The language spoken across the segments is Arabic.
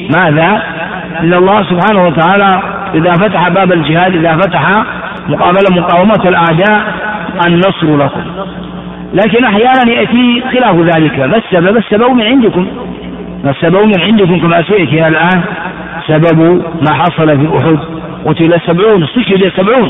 ماذا؟ إن الله سبحانه وتعالى إذا فتح باب الجهاد، إذا فتح مقاومة الأعداء، النصر لكم. لكن أحيانا يأتي خلاف ذلك. ما السبب؟ السبب من عندكم، السبب من عندكم كما سيأتي الآن. سبب ما حصل في أحد، قتل 70، استشهد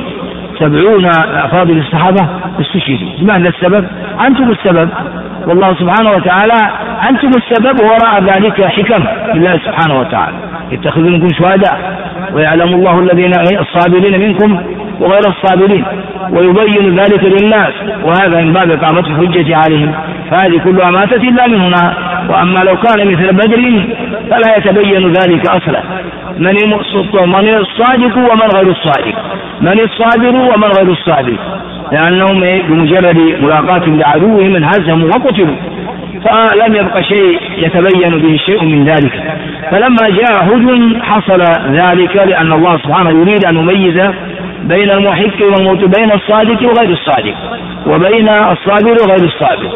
70 أفاضل الصحابة استشهدوا. ماذا السبب؟ أنتم السبب، والله سبحانه وتعالى أنتم السبب، وراء ذلك حكم لله سبحانه وتعالى. يتخذ منكم شهداء ويعلم الله الذين الصابرين منكم وغير الصابرين ويبين ذلك للناس، وهذا من باب إقامة الحجة عليهم. فهذه كلها ما تأتي إلا من هنا. وأما لو كان مثل بدر فلا يتبين ذلك أصلا، من الصادق ومن غير الصادق، من الصابر ومن غير الصابر، لأنهم بمجرد ملاقاتهم لعدوهم انهزموا وقتلوا، فلم يبقى شيء يتبين به شيء من ذلك. فلما جاء أحد حصل ذلك، لأن الله سبحانه يريد أن يميز بين المحق والموت، بين الصادق وغير الصادق، وبين الصابر وغير الصابر،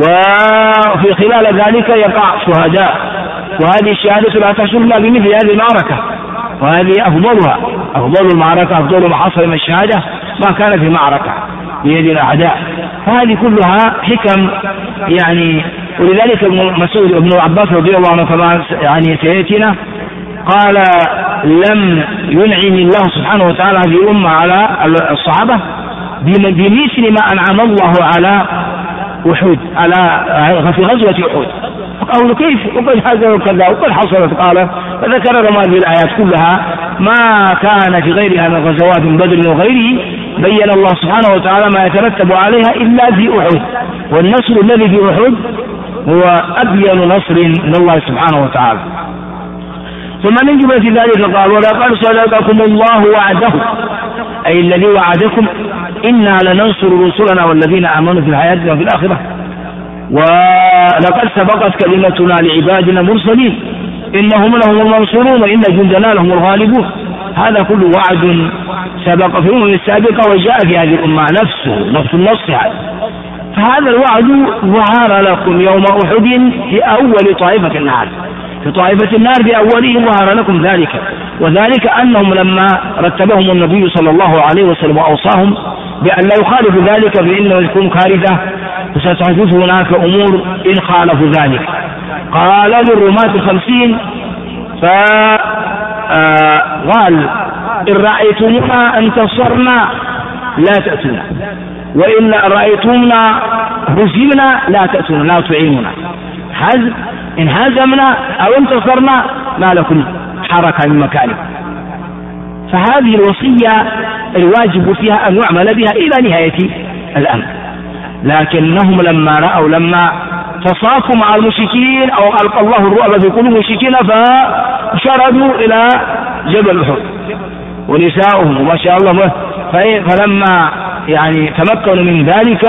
وفي خلال ذلك يقع شهداء. وهذه الشهادة لا تحصل إلا بمثل هذه المعركة، وهذه أفضلها، أفضل المعركة، أفضل ما حصل من الشهادة ما كان في معركة بيد الأعداء. فهذه كلها حكم يعني. ولذلك ابن عباس رضي الله عنه كما يعني سيأتينا قال: لم ينعم الله سبحانه وتعالى هذه الأمة على الصحابة بمثل ما أنعم الله على أحد، على في غزوة أحد. فقالوا: كيف وقد حصل وكذا وقد حصلت؟ قال: فذكر لهم هذه الآيات كلها ما كان في غيرها من غزوات بدر وغيره، بين الله سبحانه وتعالى ما يترتب عليها إلا في أحد، والنصر الذي في أحد هو أبين نصر من الله سبحانه وتعالى. ثم من جملة ذلك قال: ولقد صدقكم الله وعده، أي الذي وعدكم: إنا لننصر رسلنا والذين آمنوا في الحياة وفي الآخرة، ولقد سبقت كلمتنا لعبادنا المرسلين إنهم لهم المنصورون وإن جندنا لهم الغالبون. هذا كل وعد سبق في الأمم السابقة وجاء في هذه الأمة نفس النص هذا. فهذا الوعد ظهر لكم يوم أحد في أول طائفة النار، في طائفة النار بأولهم ظهر لكم ذلك. وذلك أنهم لما رتبهم النبي صلى الله عليه وسلم وأوصاهم بأن لا يخالفوا ذلك فإنه يكون كارثة وستحدث هناك أمور إن خالفوا ذلك. قال للرماة 50 فقال: إن رأيتمونا انتصرنا لا تأتونا، وإن رأيتمونا هزمنا لا تأتونا، لا تعيننا. إن هزمنا أو انتصرنا ما لكم حركة من مكانكم. فهذه الوصية الواجب فيها أن يعمل بها إلى نهاية الأمر. لكنهم لما تصافوا مع المشركين أو ألقى الله الرعب في قلوب المشركين فشردوا إلى جبل أحد ونساؤهم وما شاء الله. فلما يعني تمكنوا من ذلك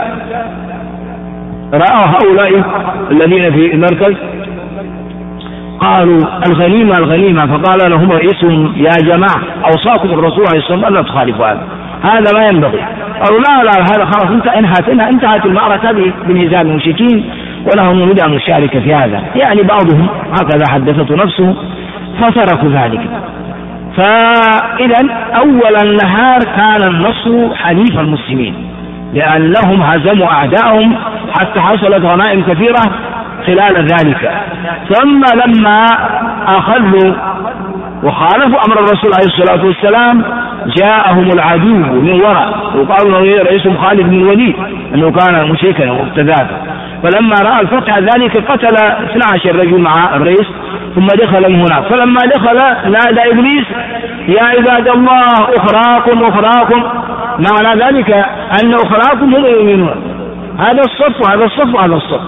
رأوا هؤلاء الذين في المركز قالوا: الغنيمة. فقال لهم رئيسهم: يا جماعة أوصاكم الرسول عليه الصلاة والسلام أن لا تخالفوا هذا ما ينبغي. قالوا: لا هذا خلاص انتهت المعركة بانهزام المشركين ولهم نريد أن نشارك في هذا. يعني بعضهم هكذا حدثته نفسه فتركوا ذلك. فإذا أول النهار كان النصر حليف المسلمين، لأنهم هزموا أعداءهم حتى حصلت غنائم كثيرة خلال ذلك. ثم لما أخذوا وخالفوا أمر الرسول عليه الصلاة والسلام جاءهم العدو من وراء، وقالوا له رئيسهم خالد بن الوليد أنه كان مشركا وابتداته. فلما رأى الفتح ذلك قتل 12 رجل مع الرئيس ثم دخل من هناك. فلما دخل نادى إبليس: يا عباد الله أخراكم. معنى ذلك أن أخراكم هم يؤمنون. هذا الصف.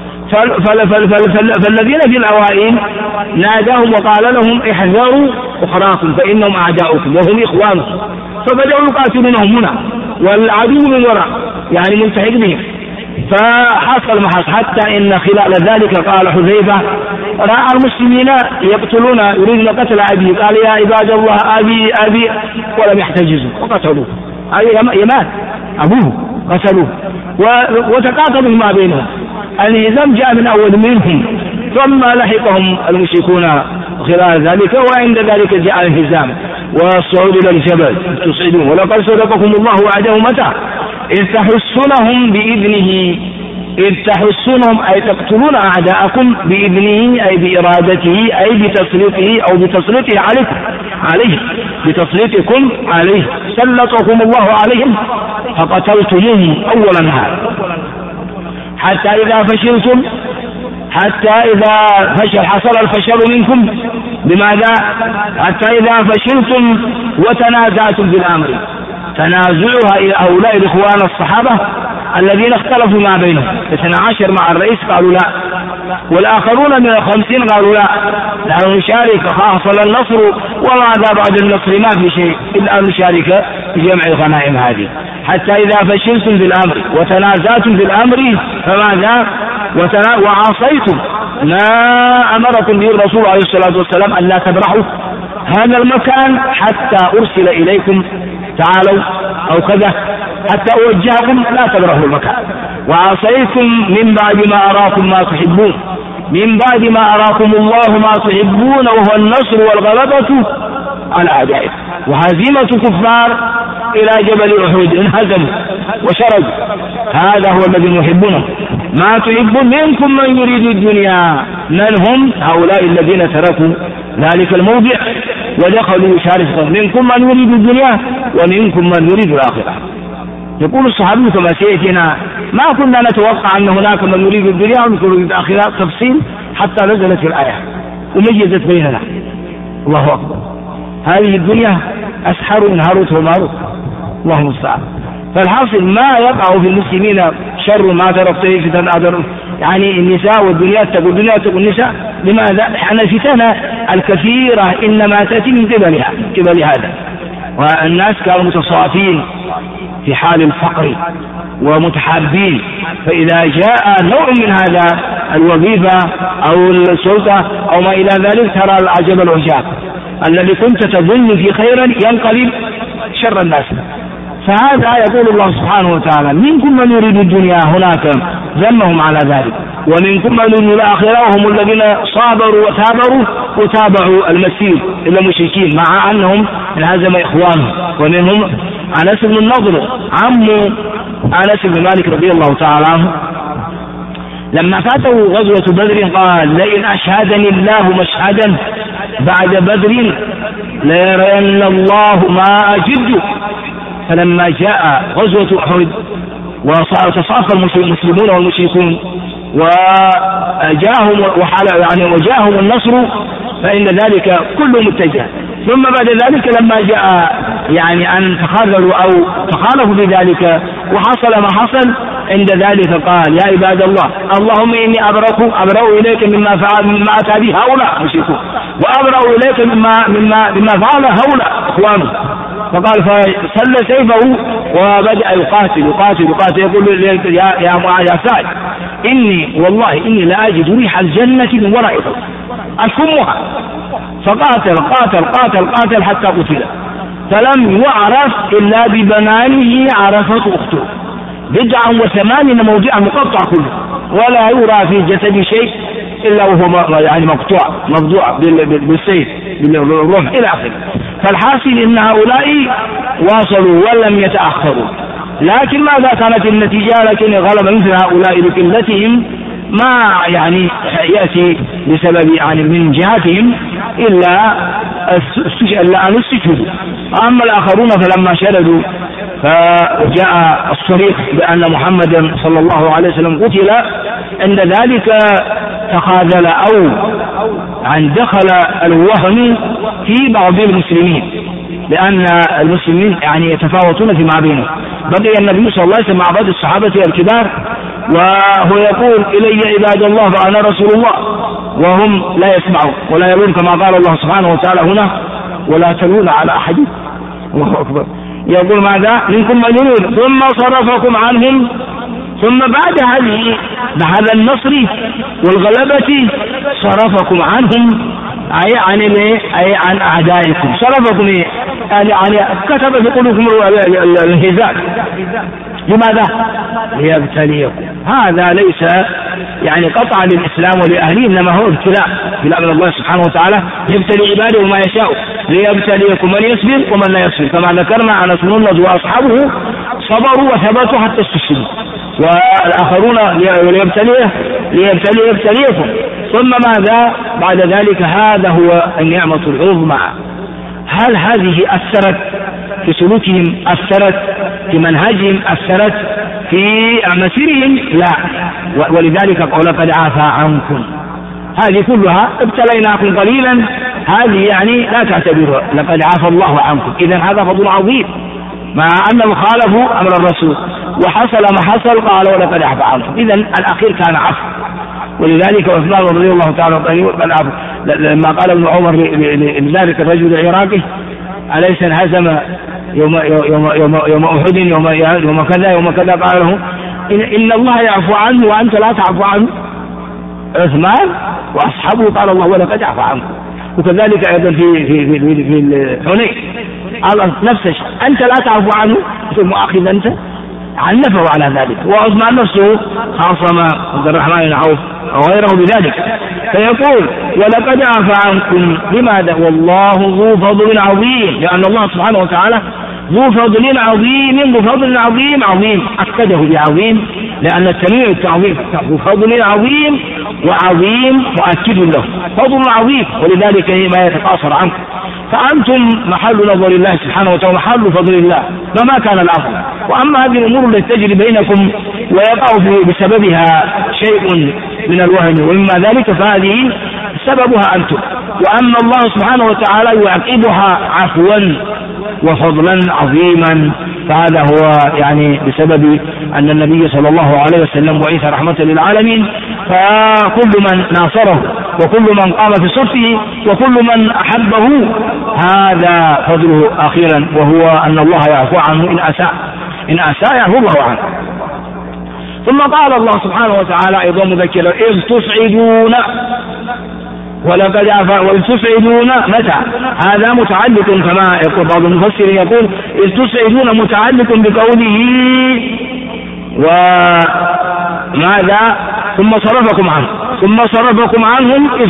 فالذين في الأوائل ناداهم وقال لهم: احذروا أخراكم فإنهم أعداؤكم وهم إخوانكم. فبدأوا يقاتلونهم هنا والعدو من وراء يعني ملتحق بهم. فحصل ما حصل حتى إن خلال ذلك قال حذيفة: رأى المسلمين يقتلون يريدون قتل أبي، قال: يا عباد الله أبي ولم يحتجزوا وقتلوه. يمات أبوه قتلوه وتقاتلوا ما بينهم. الهزام جاء من أول منهم ثم لحقهم المشركون خلال ذلك. وعند ذلك جاء الانهزام والصعود إلى الجبل تصعدون. ولقد صدقكم الله وعده متى إذ تحسونهم بإذنه، إذ تحسونهم أي تقتلون أعداءكم بإذنه أي بإرادته أي بتسليطه أو بتسليطه عليه بتسليطكم عليه. سلطكم الله عليهم فقتلتموهم أول النهار حتى إذا حصل الفشل منكم. بماذا؟ حتى إذا فشلتم وتنازعتم في الأمر. تنازعها إلى هؤلاء الإخوان الصحابة الذين اختلفوا ما بينهم 12 مع الرئيس قالوا لا، والآخرون من 50 قالوا لا نحن نشارك حصل النصر وماذا بعد النصر ما في شيء إلا أن نشارك في جمع الغنائم هذه. حتى إذا فشلتم في الأمر وتنازعتم في الأمر فماذا؟ وعصيتم ما أمركم به الرسول عليه الصلاة والسلام أن لا تبرحوا هذا المكان حتى أرسل إليكم تعالوا أو كذا حتى أوجهكم لا تبرحوا المكان. وعصيتم من بعد ما أراكم ما تحبون، من بعد ما أراكم الله ما تحبون وهو النصر والغلبة على أعدائكم وهزيمة كفار إلى جبل أحد انهزموا وشردوا. هذا هو الذي يحبونه. ما تحبون منكم من يريد الدنيا. من هم؟ هؤلاء الذين تركوا ذلك الموضع ودخلوا يشاركون. منكم من يريد الدنيا ومنكم من يريد الآخرة. يقول الصحابي كما سيأتينا ما كنا نتوقع أن هناك من يريد الدنيا ومن يريد الآخرة تفصيل حتى نزلت الآية وميزت بيننا. الله أكبر. هذه الدنيا أسحر إن هاروت وماروت الله المستعان. فالحاصل ما يقع في المسلمين شر ما ترى يعني النساء والدنيا تقول الدنيا تقول النساء. لماذا؟ لأن الفتن الكثيرة إنما تأتي من قبل هذا. والناس كانوا متصافين في حال الفقر ومتحابين، فإذا جاء نوع من هذا الوظيفة أو السلطة أو ما إلى ذلك ترى العجب العجاب الذي كنت تظن في خيرا ينقلب شر الناس. فهذا يقول الله سبحانه وتعالى منكم من يريد الدنيا هناك ذمهم على ذلك ومنكم من يريد الآخرة وهم الذين صابروا وتابعوا المسير إلى المشركين مع أنهم انهزم إخوانهم. ومنهم أنس بن النضر عم أنس بن مالك رضي الله تعالى عنه لما فاته غزوة بدر قال لئن أشهدني الله مشهدا بعد بدر ليرين الله ما أجد. فلما جاء غزوة أحد وتصافى المسلمون والمشركون وجاءهم النصر فإن ذلك كله متجه. ثم بعد ذلك لما جاء أن تخاذلوا أو تخالفوا بذلك وحصل ما حصل عند ذلك قال يا عباد الله اللهم إني أبرأ إليك مما أتى به هؤلاء مشركون وأبرأ إليك مما فعل هؤلاء إخوانه. فقال فسل سيفه وبدأ يقاتل يقول يا سعد إني والله إني لا أجد ريح الجنة من وراء أشمها. فقاتل حتى قتل فلم يعرف إلا ببنانه عرفته أخته 89 موضعا مقطع كله ولا يرى في جسد شيء إلا وهو مقطوع بالسيف بالرمح إلى آخره. فالحاصل إن هؤلاء واصلوا ولم يتأخروا. لكن ماذا كانت النتيجة؟ لكن غلب مثل هؤلاء لقلتهم ما يأتي بسبب من جهتهم إلا أن استشهدوا. أما الآخرون فلما شردوا فجاء الصريح بأن محمدا صلى الله عليه وسلم قتل عند ذلك تخاذل أو دخل الوهم في بعض المسلمين لأن المسلمين يتفاوتون فيما بينهم. بقي النبي صلى الله عليه وسلم مع بعض الصحابة الكبار وهو يقول إلي عباد الله فأنا رسول الله وهم لا يسمعون ولا يرون كما قال الله سبحانه وتعالى هنا ولا تلون على أحد. الله أكبر. يقول ماذا؟ منكم من يريد ثم صرفكم عنهم. ثم بعد هذا النصر والغلبة صرفكم عنهم أي عن أعدائكم. صرفكم كتب في قلوبكم الانهزام لماذا؟ ليبتليكم. هذا ليس يعني قطعا للإسلام ولأهله، إنما هو ابتلاء من الله سبحانه وتعالى يبتلي عباده وما يشاء، ليبتليكم من يصبر ومن لا يصبر. كما ذكرنا أنس بن النضر وأصحابه صبروا وثبتوا حتى استشهدوا، والآخرون ليبتليكم. ثم ماذا بعد ذلك؟ هذا هو النعمة العظمى. هل هذه أثرت في سلوكهم؟ أثرت في منهجهم؟ أثرت في مسيرهم؟ لا. ولذلك قال قد عفا عنكم. هذه كلها ابتليناكم قليلا، هذه يعني لا تعتبرها، لقد عفا الله عنكم. إذن هذا فضل عظيم، مع أنهم خالفوا أمر الرسول وحصل ما حصل، قال ولقد عفا عنكم. إذن الأخير كان عفو. ولذلك عثمان رضي الله تعالى عنه لما قال ابن عمر لذلك الرجل العراقي أليس انهزم يوم أحد يوم كذا قال له إن الله يعفو عنه وأنت لا تعفو عنه. عثمان وأصحابه قال الله ولقد عفا عنكم. وكذلك أيضا في الحنين قال نفس الشيء، أنت لا تعفو عنه ثم أخذ أنت عنفه على ذلك. وعثمان نفسه خاصم عبد الرحمن بن عوف وغيره بذلك، فيقول ولقد عفا عنكم. لماذا؟ والله ذو فضل عظيم، لأن الله سبحانه وتعالى ذو فضل عظيم. ذو فضل عظيم أكده بعظيم، لأن التنويع التعظيم. ذو فضل عظيم وعظيم مؤكد له، فضل عظيم، ولذلك ما يتقاصر عنكم. فأنتم محل نظر الله سبحانه وتعالى، محل فضل الله، فما كان الأفضل. وأما هذه الأمور التي تجري بينكم ويقع بسببها شيء من الوهم ومما ذلك، فهذه سببها أنتم. وأما الله سبحانه وتعالى يعقبها عفوا وفضلا عظيما، فهذا هو يعني بسبب أن النبي صلى الله عليه وسلم بعث رحمة للعالمين، فكل من ناصره وكل من قام في صفه وكل من أحبه هذا فضله أخيرا، وهو أن الله يعفو عنه إن أساء يعفو الله عنه. ثم قال الله سبحانه وتعالى أيضا مذكرا إذ تصعدون ولقد عفا وإذ تصعدون. متى؟ هذا متعلق كما يقول بعض المفسرين، يقول إذ تصعدون متعلق بقوله وماذا ثم صرفكم عنهم إذ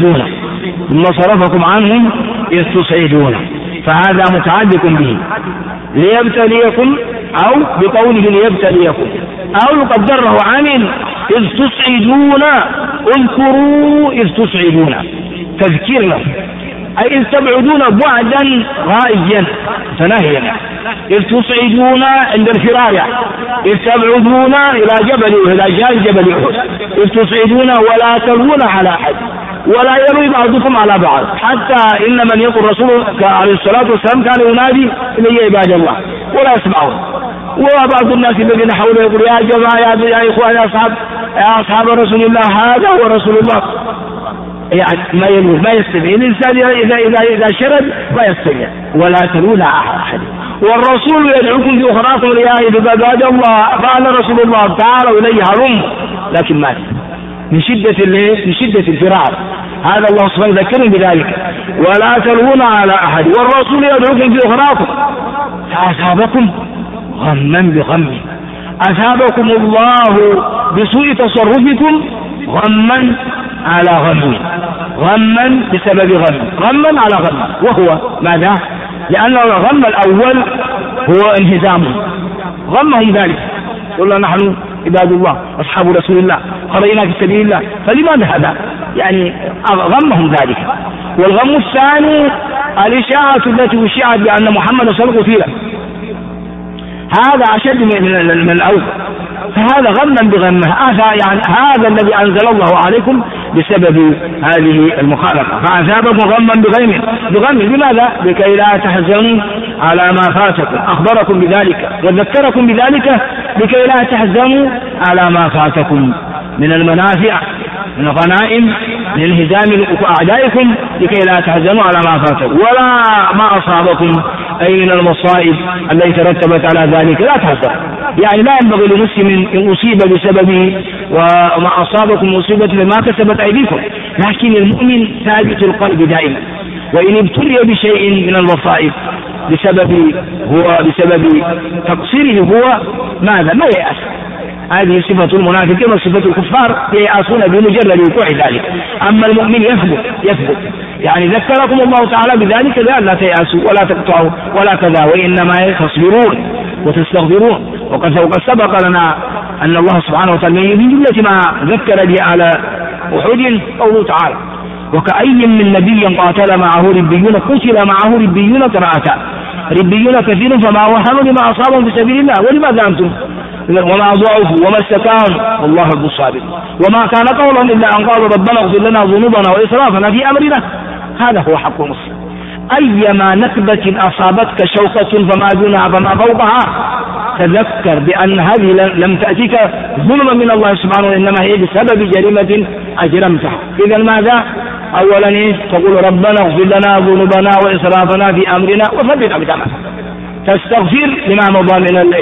تصعدون، فهذا متعلق به ليبتليكم أو بقوله ليبتليكم، أو يقدره عامل إذ تصعدون. اذكروا إذ تصعدون تذكير له، أي إذ تبعدون بعدا غائيا تناهيا. إذ تصعدون عند الفرار، إذ تبعدون إلى جبل أحد، إذ تصعدون ولا تلوون على أحد ولا يروي بعضكم على بعض، حتى إن من يقول الرسول عليه الصلاة والسلام كان ينادي إلي عباد الله ولا يسمعون. وبعض الناس الذين حوله يقول يا جماعة يا إخوان يا أصحاب رسول الله هذا هو رسول الله، يعني ما يستمع الإنسان إذا شرد ما يستمع. ولا تلون أحد، والرسول يدعوكم في أخراكم لعباد الله، قال رسول الله تعالوا إلي هلم، لكن مات من شدة الفرار. هذا الله سبحانه ذكرني بذلك، ولا تلون على أحد والرسول يدعوكم في أخراكم فأصابكم غما بغم. أصابكم الله بسوء تصرفكم غما على غم، غما بسبب غما على غم. وهو ماذا؟ لأن الغم الأول هو انهزام، غمهم ذلك، قلنا نحن عباد الله أصحاب رسول الله خرجنا في سبيل الله، فلماذا هذا؟ يعني غمهم ذلك. والغم الثاني الإشاعة التي أشيعت بأن محمد صلى الله عليه وسلم، هذا أشد من الأول، فهذا غما بغمه. يعني هذا الذي أنزل الله عليكم بسبب هذه المخالفة، فأثابكم غما بغم. لماذا؟ لكي لا تحزنوا على ما فاتكم، أخبركم بذلك وذكركم بذلك لكي لا تحزنوا على ما فاتكم من المنافع، من الغنائم، من انهزام أعدائكم، لكي لا تحزنوا على ما فاتكم ولا ما أصابكم أي من المصائب التي ترتبت على ذلك لا تحزنوا. يعني لا ينبغي لمسلم إن أصيب بسببه وما أصابكم مصيبة لما كسبت أيديكم، لكن المؤمن ثابت القلب دائما، وإن ابتلي بشيء من المصائب بسبب تقصيره هو ماذا؟ ما ييأس. هذه صفة المنافقين وصفة الكفار، ييأسون بمجرد وقوع ذلك. أما المؤمن يثبت يعني ذكركم الله تعالى بذلك لأن لا تيأسوا ولا تقطعوا ولا كذا، وإنما تصبرون وتستغفرون. وقد سبق لنا أن الله سبحانه وتعالى من جملة ما ذكر به على أحد قوله تعالى: وكأي من نبي قاتل معه ربيون قتل معه ربيون قراءة، ربيون كثير فما وهنوا لما أصابهم في سبيل الله ولماذا أنتم وما ضعفوا وما استكانوا والله يحب الصابرين وما كان قولهم إلا أن قالوا ربنا اغفر لنا ذنوبنا وإسرافنا في أمرنا. هذا هو حق المسلم. أيما نكبة أصابتك شوكة فما دونها فما فوقها تذكر بأن هذه لم تأتيك ظلما من الله سبحانه، إنما هي بسبب جريمة أجرمتها. إذا ماذا؟ أولا تقول ربنا اغفر لنا ذنوبنا وإسرافنا في أمرنا وثبت أقدامنا، تستغفر لما مضى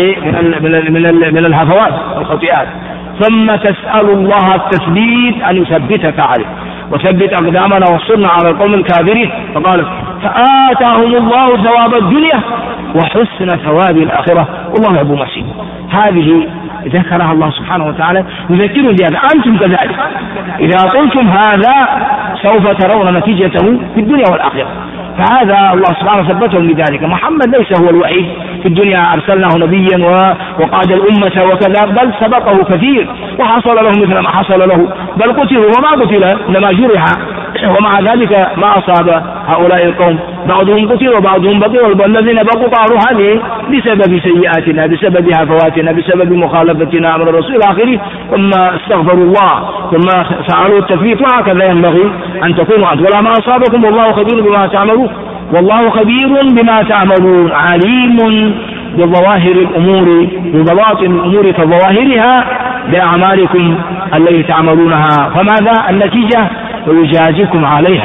من الهفوات والخطيئات، ثم تسأل الله التثبيت أن يثبتك عليه وثبت أقدامنا وانصرنا على القوم الكافرين. فقال: فآتاهم الله ثواب الدنيا وحسن ثواب الآخرة والله يحب المحسنين. هذه ذكرها الله سبحانه وتعالى يذكرون بهذا. أنتم كذلك إذا قلتم هذا سوف ترون نتيجته في الدنيا والآخرة. فهذا الله سبحانه ثبتهم بذلك. محمد ليس هو الوحيد في الدنيا أرسلناه نبيا وقاد الأمة وكذا، بل سبقه كثير وحصل له مثل ما حصل له، بل قتلوا وما قتل إنما جرح، ومع ذلك ما أصاب هؤلاء القوم، بعضهم قتل وبعضهم بقي، والذين بقوا قالوا هذه بسبب سيئاتنا بسبب هفواتنا بسبب مخالفتنا أمر الرسول إلى آخره، ثم استغفروا الله ثم سألوا التثبيت. وهكذا ينبغي أن تكونوا أنتم. ولا ما أصابكم والله خبير بما تعملون والله خبير بما تعملون عليم بظواهر الأمور ببواطن الأمور كظواهرها بأعمالكم التي تعملونها. فماذا النتيجة؟ ويجازيكم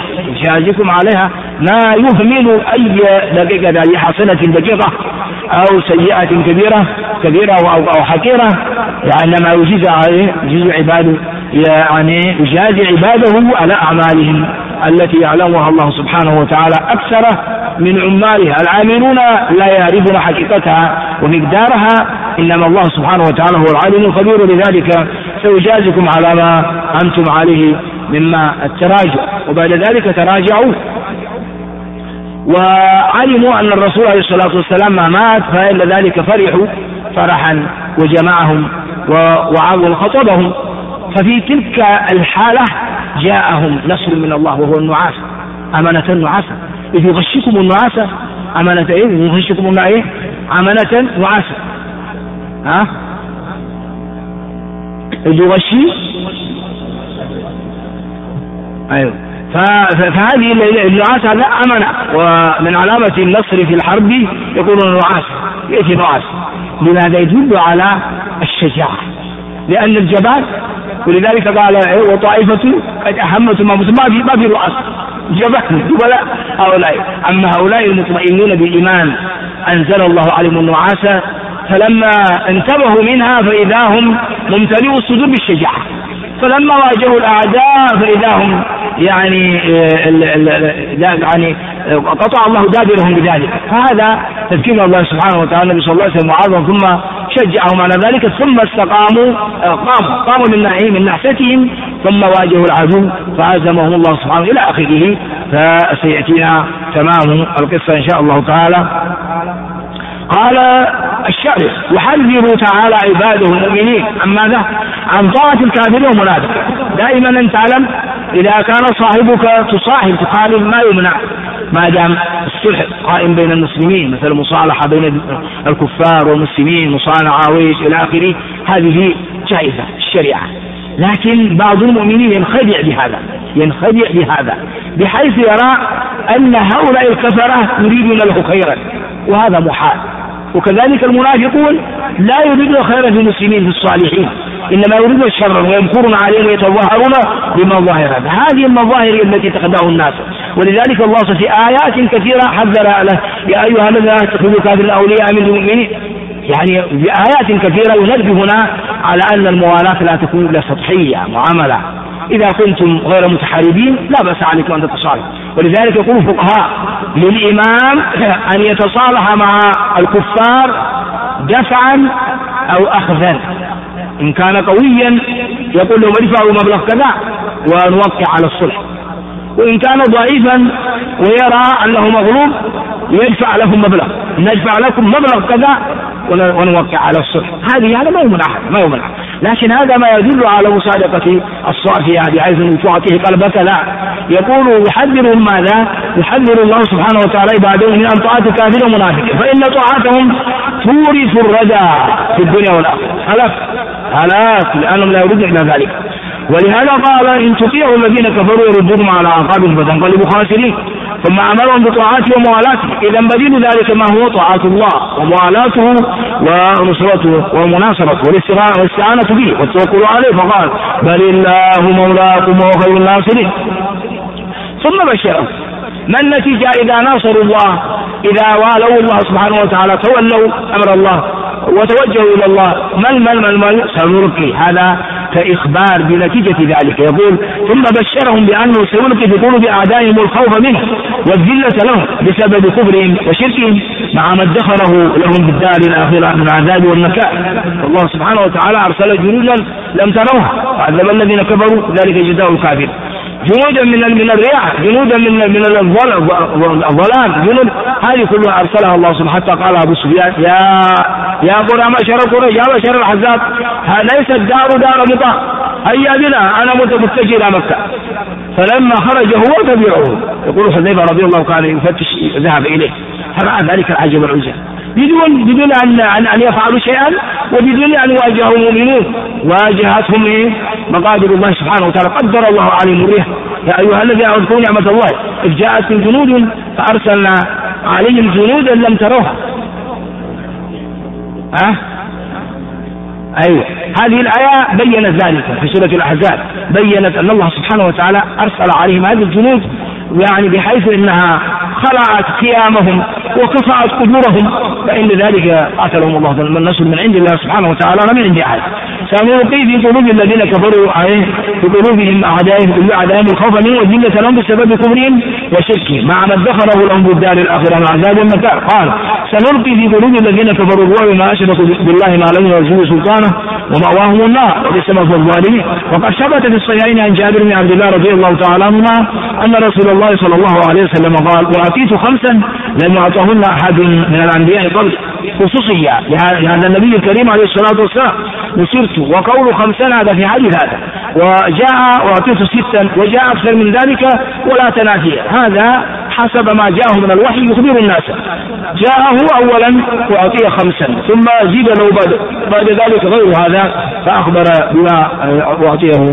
عليها ما يهمل أي دقيقة أي حسنة دقيقة أو سيئة كبيرة أو حقيرة، يعني ما يجيز عباده، يعني يجازي عباده على أعمالهم التي يعلمها الله سبحانه وتعالى أكثر من عمالها. العاملون لا يعرفون حقيقتها ومقدارها، إنما الله سبحانه وتعالى هو العالم الخبير، لذلك سيجازيكم على ما أنتم عليه مما التراجع. وبعد ذلك تراجعوا وعلموا أن الرسول عليه الصلاة والسلام ما مات، فإن ذلك فرحوا فرحا وجمعهم وخطبهم. ففي تلك الحالة جاءهم نصر من الله وهو النعاس، أمانة النعاسة، إذ يغشكم النعاسة أمانة يغشكم أمانة نعاسة، إذ يغشي أيوه. فهذه النعاسة لا أمانة، ومن علامة النصر في الحرب يكون النعاس، يأتي نعاس. لماذا؟ يدل على الشجاعة، لأن الجبال، ولذلك قال وطائفة قد أهمت ما في رؤاس جبال هؤلاء. أما هؤلاء المطمئنون بالإيمان أنزل الله عليهم النعاسة، فلما انتبهوا منها فإذا هم ممتلئوا الصدور بالشجاعة، فلما واجهوا الأعداء فإذا هم يعني قطع الله دابرهم بذلك. فهذا تذكير الله سبحانه وتعالى النبي صلى الله عليه وسلم وعظهم، ثم شجعهم على ذلك، ثم استقاموا قاموا من نحستهم، ثم واجهوا العدو فعزمهم الله سبحانه إلى آخره. فسيأتينا تمام القصة إن شاء الله تعالى. قال الشارح: يحذر تعالى عباده المؤمنين عن ماذا؟ عن طاعة الكافرين والمنافق. دائما أن تعلم إذا كان صاحبك تصاحب تخالف ما يمنع، ما دام الصلح قائم بين المسلمين، مثل المصالحة بين الكفار والمسلمين، مصالحة ويش إلى آخره، هذه جائزة الشريعة. لكن بعض المؤمنين ينخدع بهذا بحيث يرى أن هؤلاء الكفرة يريدون له خيرا، وهذا محال. وكذلك المنافقون لا يريدون خيرا في المسلمين في الصالحين، إنما يريدون الشر ويمكرون عليهم ويتظاهرون بمظاهر. هذه المظاهر التي تخدع الناس، ولذلك الله في آيات كثيرة حذر له: يا أيها الذين آمنوا اتخذوا كافرين أولياء من المؤمنين. يعني بآيات كثيرة ينبهنا على أن الموالاة لا تكون إلا سطحية معاملة. إذا كنتم غير متحاربين لا بأس عليكم أن تتصالحوا. ولذلك يقول الفقهاء للإمام أن يتصالح مع الكفار دفعا أو أخذا. إن كان قويا يقول لهم ادفعوا مبلغ كذا ونوقع على الصلح، وإن كان ضعيفا ويرى أنه مغلوب يدفع لهم مبلغ، ندفع لكم مبلغ كذا ونوقع على الصلح. هذا ما يمنع، لكن هذا ما يدل على مصادقة الصافية بحيث أن تعطيه قلبك. لا، يقول يحذرهم ماذا؟ يحذر الله سبحانه وتعالى عباده من أن طاعة كافر ومنافق، فإن طاعتهم تورث الردى في الدنيا والآخرة، هلاك لأنهم لا يردون إلى ذلك. ولهذا قال إن تطيعوا الذين كفروا يردوكم على أعقابهم فتنقلبوا خاسرين، ثم أمرهم بطاعته وموالاته. إذا بديل ذلك ما هو طاعة الله وموالاته ونصرته ومناصرته والاستعانة به والتوكل عليه، فقال بل الله مولاكم وهو خير الناصرين. ثم بشرهم ما النتيجة إذا ناصروا الله، إذا والوا الله سبحانه وتعالى، تولوا أمر الله وتوجهوا إلى الله، من سنلقي. هذا كإخبار بنتيجة ذلك. يقول ثم بشرهم بأنه سيلقي في قلوب أعدائهم الخوف منه والذلة لهم بسبب كفرهم وشركهم مع ما ادخره لهم بالدار الآخرة من العذاب والنكال. الله سبحانه وتعالى أرسل جنودا لم تروها وعذب الذين كفروا، ذلك جزاء الكافر. جنودا من الرياح، جنودا من الظلام، جنود هذه كلها أرسلها الله سبحانه. حتى قال أبو سفيان يا معشر قريش، يا معشر الأحزاب، ليست دار مطاع، هيا بنا، أنا متجه إلى مكة. فلما خرج هو تبعه. يقول حذيفة رضي الله كان يفتش ذهب إليه، فرأى ذلك العجب العجاب بدون أن يفعلوا شيئا وبدون أن يواجهوا مؤمنون. واجهتهم مقادر الله سبحانه وتعالى، قدر الله عليهم الريح. يا أيها الذين اذكروا نعمة الله إذ جاءتهم جنود فأرسلنا عليهم جنودا لم تروها. أيوة، هذه الآية بيّنت ذلك في سورة الأحزاب، بيّنت أن الله سبحانه وتعالى أرسل عليهم هذه الجنود، يعني بحيث أنها خلعت خيامهم وقطعت قدورهم، فإن ذلك قاتلهم الله. النصر من عند الله سبحانه وتعالى لا من عند أحد. سنلقي في قلوب الذين كفروا في قلوبهم أعدائهم الخوف منهم والذلة لهم بسبب كفرهم وشركهم مع ما ادخره لهم بالدار الآخرة من عذاب والنكال. قال سنلقي في قلوب الذين كفروا الرعب ما أشركوا بالله ما لم ينزل سلطانه ومأواهم النار وبئس مثوى الظالمين. وقد ثبت في الصحيحين عن جابر بن عبد الله رضي الله تعالى عنهما أن رسول الله صلى الله عليه وسلم قال وأعطيت 5 لم يعطهن أحد من الأنبياء قبل، خصوصية لهذا النبي الكريم عليه الصلاة والسلام. نصرت، وقول 5 هذا في حديث هذا، وجاء وأعطيت 6 وجاء أكثر من ذلك ولا تنافي. هذا حسب ما جاءه من الوحي يخبر الناس. جاءه أولا وأعطيه 5 ثم زيد له بعد ذلك غير هذا فأخبر بما أعطيه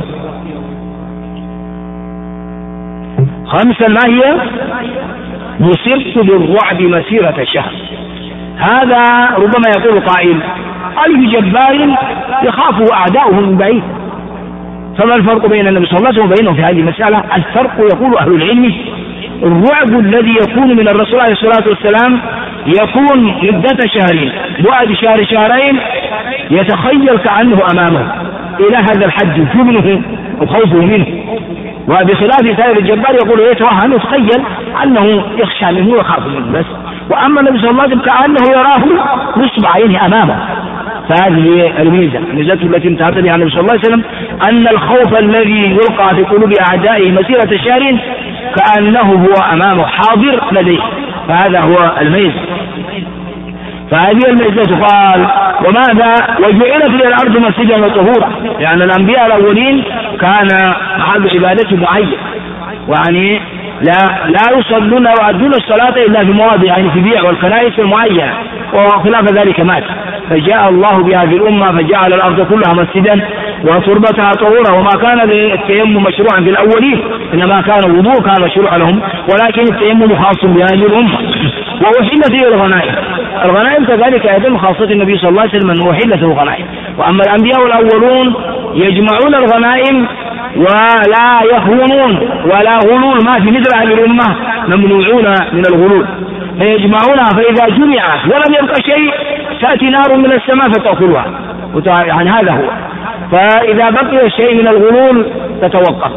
5. ما هي؟ نصرت بالرعب مسيرة شهر. هذا ربما يقول قائل أي جبار يخافه أعداؤه من بعيد، فما الفرق بين النبي صلى الله عليه وسلم وبينهم في هذه المسألة؟ الفرق يقول أهل العلم الرعب الذي يكون من الرسول عليه الصلاة والسلام يكون مدة شهرين، بعد شهر شهرين يتخيل كأنه أمامه إلى هذا الحد جبنه وخوفه منه. وبخلاف سائر الجبار يقول يتوهم يتخيل أنه يخشى منه ويخاف منه بس. وأما النبي صلى الله عليه وسلم كأنه يراه نصب عينه أمامه. فهذه الميزة التي انتهت بها النبي صلى الله عليه وسلم، أن الخوف الذي يلقى في قلوب أعدائه مسيرة شهر كأنه هو أمامه حاضر لديه. فهذا هو الميزة. فهذه الميزة. قال وماذا؟ وجعلت لي الأرض مسجدا وطهورا، لأن الأنبياء الأولين كان محل عبادته معين، يعني لا يصلون ويؤدون الصلاة إلا في مواضع، يعني في بيع والكنائس المعينة، وخلاف ذلك مات. فجاء الله بهذه الأمة فجعل الأرض كلها مسجدا وتربتها طهورا. وما كان التيمم مشروعا في الأولين، إنما كان الوضوء كان مشروع لهم، ولكن التيمم خاص بهذه الأمة. وأحلت له الغنائم. الغنائم كذلك أيضا خاصة النبي صلى الله عليه وسلم أنه أحلت له الغنائم. وأما الأنبياء الأولون يجمعون الغنائم ولا يخونون ولا غلول، ما في مثل هذه الأمة ممنوعون من الغلول، فيجمعونها. فإذا جمعت ولم يبقى شيء تأتي نار من السماء فتأكلها، يعني هذا هو. فإذا بقي شيء من الغلول تتوقف.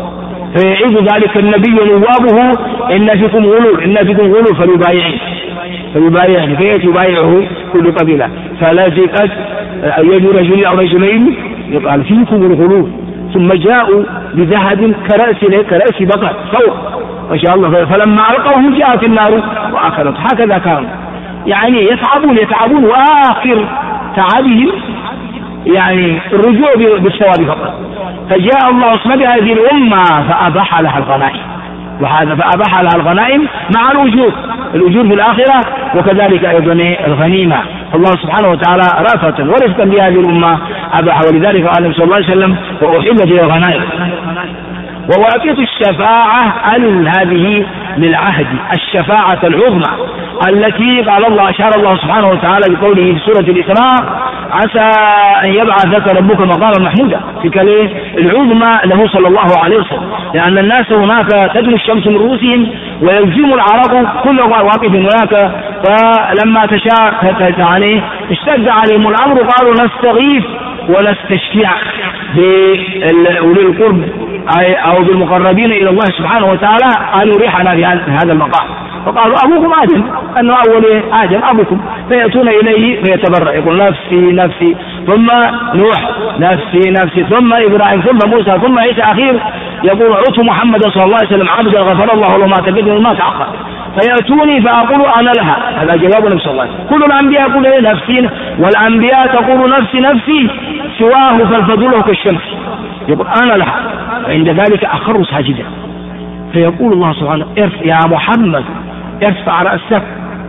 فيعيد ذلك النبي ونوابه إن فيكم غلول فليبايعني فيبايعه كل قبيلة، فلزقت يد رجل أو رجلين يقال فيكم الغلول، ثم جاءوا بذهب كرأس بقر ثور ما شاء الله، فلما ألقوه جاءت النار وأكلت. هكذا كانوا يعني يتعبون وآخر تعبهم يعني الرجوع بالثواب فقط. فجاء الله اصطفى هذه الأمة فأباح لها الغنائم مع الأجور في الآخرة، وكذلك أيضا الغنيمة. الله سبحانه وتعالى رأفة ورفقا بهذه الأمة أباح، ولذلك قال النبي صلى الله عليه وسلم وأحلت الغنائم. وواقية الشفاعة هذه للعهد، الشفاعة العظمى التي قال الله أشار الله سبحانه وتعالى بقوله في سورة الإسراء عسى أن يبعثك ربك مقاما محمودا، في كلمة العظمى له صلى الله عليه وسلم، لأن الناس هناك تدنو الشمس من رؤوسهم ويلزم العرق كل واقف هناك، فلما اشتد عليهم الأمر قالوا نستغيث ونستشفع بأولي القرب أو بالمقربين إلى الله سبحانه وتعالى أن يريحنا في هذا المقام. فقالوا أبوكم آدم، أنه أول آدم أبوكم، فيأتون إليه فيتبرأ يقول نفسي، ثم نوح نفسي، ثم إبراهيم، ثم موسى، ثم عيسى أخير يقول عطوا محمد صلى الله عليه وسلم عبدا غفر الله له ما تقدم وما تأخر، فيأتوني فأقول أنا لها. هذا جواب النبي صلى الله عليه وسلم. كل الأنبياء يقول نفسي، والأنبياء تقول نفسي سواه فالفضله كالشمس، يقول أنا لها، وعند ذلك أخر ساجدا، فيقول الله سبحانه يا محمد ارفع رأسك،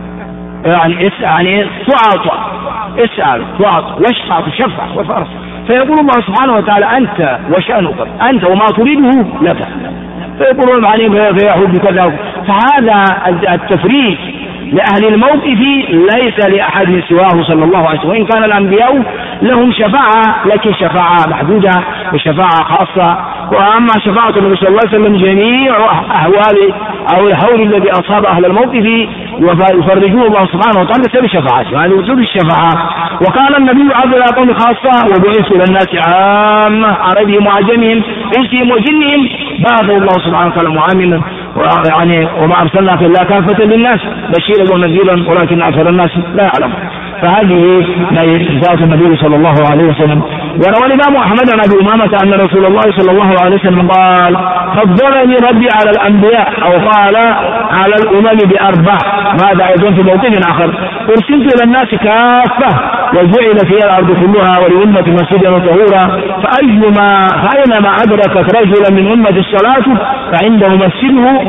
يعني اسأل تعطى واشفع تشفع وفرس. فيقول الله سبحانه وتعالى أنت وشأنك أنت وما تريده لك، فيقولون عليه فيحب كذا. فهذا التفريق لأهل الموقف ليس لأحد سواه صلى الله عليه وسلم، وإن كان الأنبياء لهم شفاعة لكن شفاعة محدودة وشفاعة خاصة. وأما شفاعة النبي صلى الله عليه وسلم جميع أهوال أو الهول الذي أصاب أهل الموقف يفرجوه الله سبحانه وتعالى بسبب شفاعته، هذه وجود الشفاعة. وكان النبي عبد الله قوم خاصة وبعث إلى الناس عامة عربهم وعجمهم إنسهم وجنهم، بعثه الله سبحانه وتعالى معاملا يعني وما أرسلناك إلا كافة للناس بشيرا ونذيرا ولكن أكثر الناس لا يعلم. فهذه ذات النبي صلى الله عليه وسلم. وروى الإمام أحمد عن أبي أمامة أن رسول الله صلى الله عليه وسلم قال فضلني ربي على الأنبياء أو قال على الأمم بأربع، ماذا أيضا في موطن آخر أرسلت إلى الناس كافة وجعل في الأرض كلها ولأمة مسجدا وطهورا، فأينما أدركت رجلا من أمة الصلاة فعنده مسجده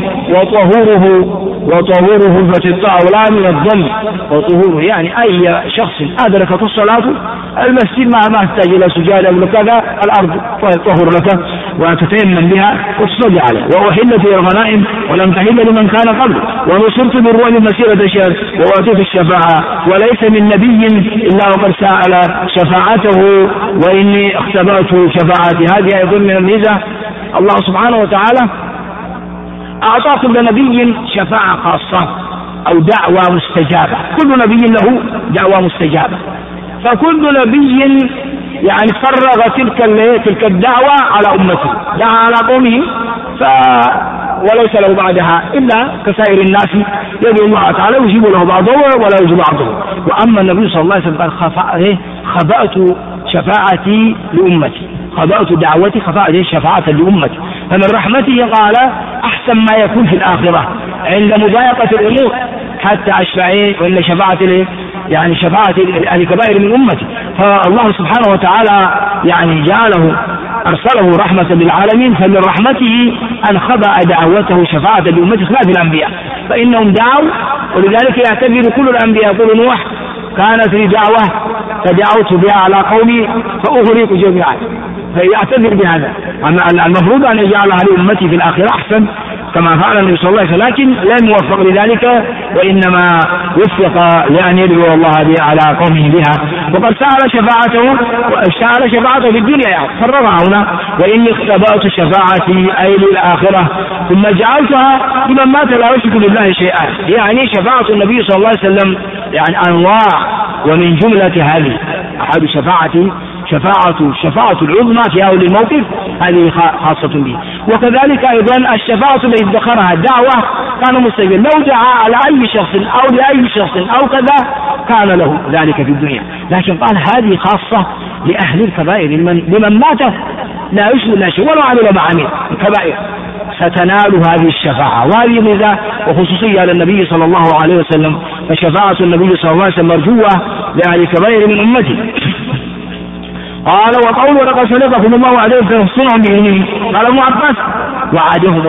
وطهوره فتطاع ولا من الظن. وطهوره يعني أي شخص أدركت الصلاة المسجد ما احتاج إلى سجادة أو كذا، الأرض طهر لك وتتيمم بها وتصلي عليه. وأحلت الغنائم ولم تحل لمن كان قبل، ونصرت بالرعب مسيرة شهر، وأعطيت الشفاعة وليس من نبي إلا وقد سأل شفاعته وإني اختبأت شفاعتي. هذه أيضا من الميزة. الله سبحانه وتعالى أعطى كل نبي شفاعة خاصة أو دعوة مستجابة، كل نبي له دعوة مستجابة، فكل نبي يعني فرغ تلك الدعوة على أمته، دعا على قومه وليس له بعدها إلا كسائر الناس يدعو الله تعالى يجيب له بعضه ولا يجيب بعضه. وأما النبي صلى الله عليه وسلم قال خبأت شفاعتي لأمتي، خبأت دعوتي خفاء شفاعة لأمتي. فمن رحمته قال أحسن ما يكون في الآخرة عند مضايقة الأمور حتى أشفعين، وإن شفاعة يعني شفاعة أهل كبائر من أمتي. فالله سبحانه وتعالى يعني أرسله رحمة للعالمين، فمن رحمته أن خبأ دعوته شفاعة لأمته خلاف الأنبياء، فإنهم دعوا ولذلك يعتبر كل الأنبياء. يقول نوح كانت لي دعوة فدعوت بها على قومي فأغرق جميعا، فيعتذر بهذا. المفروض أن يجعلها لأمتي في الآخرة أحسن كما فعل النبي صلى الله عليه وسلم، لكن لم يوفق لذلك وإنما وفق لأن يدعو الله به على قومه بها. وقد سأل شفاعته في الدنيا يعني فرغها هنا، وإني اختبأت شفاعتي أي للآخرة ثم جعلتها لمن مات لا يشرك بالله شيئا. يعني شفاعة النبي صلى الله عليه وسلم يعني أنواع، ومن جملة هذه أحد الشفاعة العظمى في هذا الموقف هذه خاصة به. وكذلك أيضا الشفاعة التي ادخرها الدعوة كان مستجيبا، لو دعا على أي شخص أو لأي شخص أو كذا كان له ذلك في الدنيا، لكن قال هذه خاصة لأهل الكبائر، لمن مات لا يشرك لا شيء ولو عمل معامل الكبائر ستنال هذه الشفاعة، وهذه ميزة وخصوصية للنبي صلى الله عليه وسلم، فشفاعة النبي صلى الله عليه وسلم مرجوة لأهل الكبائر من أمته. قال وقول ولقد صدقكم الله عليهم فيحصنهم بعلمه. قال ابن عباس وعادهم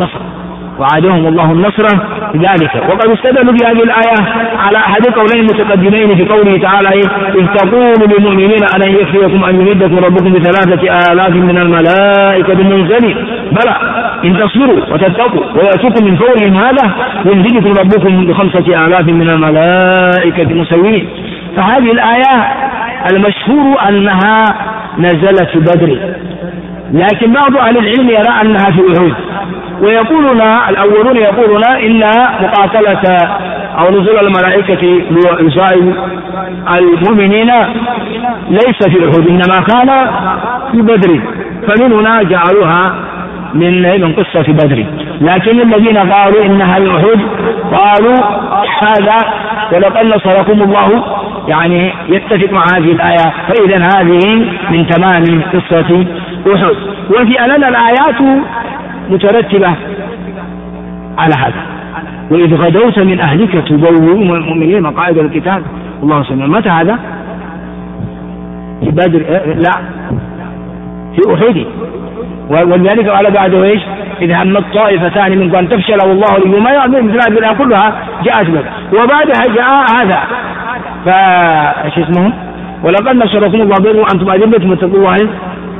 الله النصر ذلك. وقد استدلوا بهذه الآية على أحد قولين متقدمين في قوله تعالى إذ تقول للمؤمنين ألن يكفيكم أن يمدكم ربكم ب3,000 من الملائكة منزلين بلى إن تصبروا وتتقوا ويأتوكم من فورهم هذا يمددكم ربكم ب5,000 من الملائكة مسومين. فهذه الآية المشهور أنها نزلت في بدر، لكن بعض أهل العلم يرى أنها في أحد، ويقولون الأولون يقولون إن مقاتلة أو نزول الملائكة لإصاء المؤمنين ليس في أحد إنما كان في بدر، فمن هنا جعلوها من قصة في بدر. لكن الذين قالوا إنها لأحد قالوا هذا ولقد نصركم الله يعني يتفق مع هذه الآية، فإذا هذه من تمام قصة أحد. وفي أننا الآيات مترتبة على هذا، وإذ غدوت من أهلك تبوئ المؤمنين مقاعد القتال الله سبحانه. متى هذا؟ في بدر؟ لا، في أحد. ولذلك قال بعده ايش؟ إذ همت طائفتان منكم أن تفشل والله ليما يعمل مثل هذه الآية كلها جاءت بدر، وبعدها جاء هذا فايش اسمه ولقد نصركم الله بدر وأنتم أذلة واتقوا الله.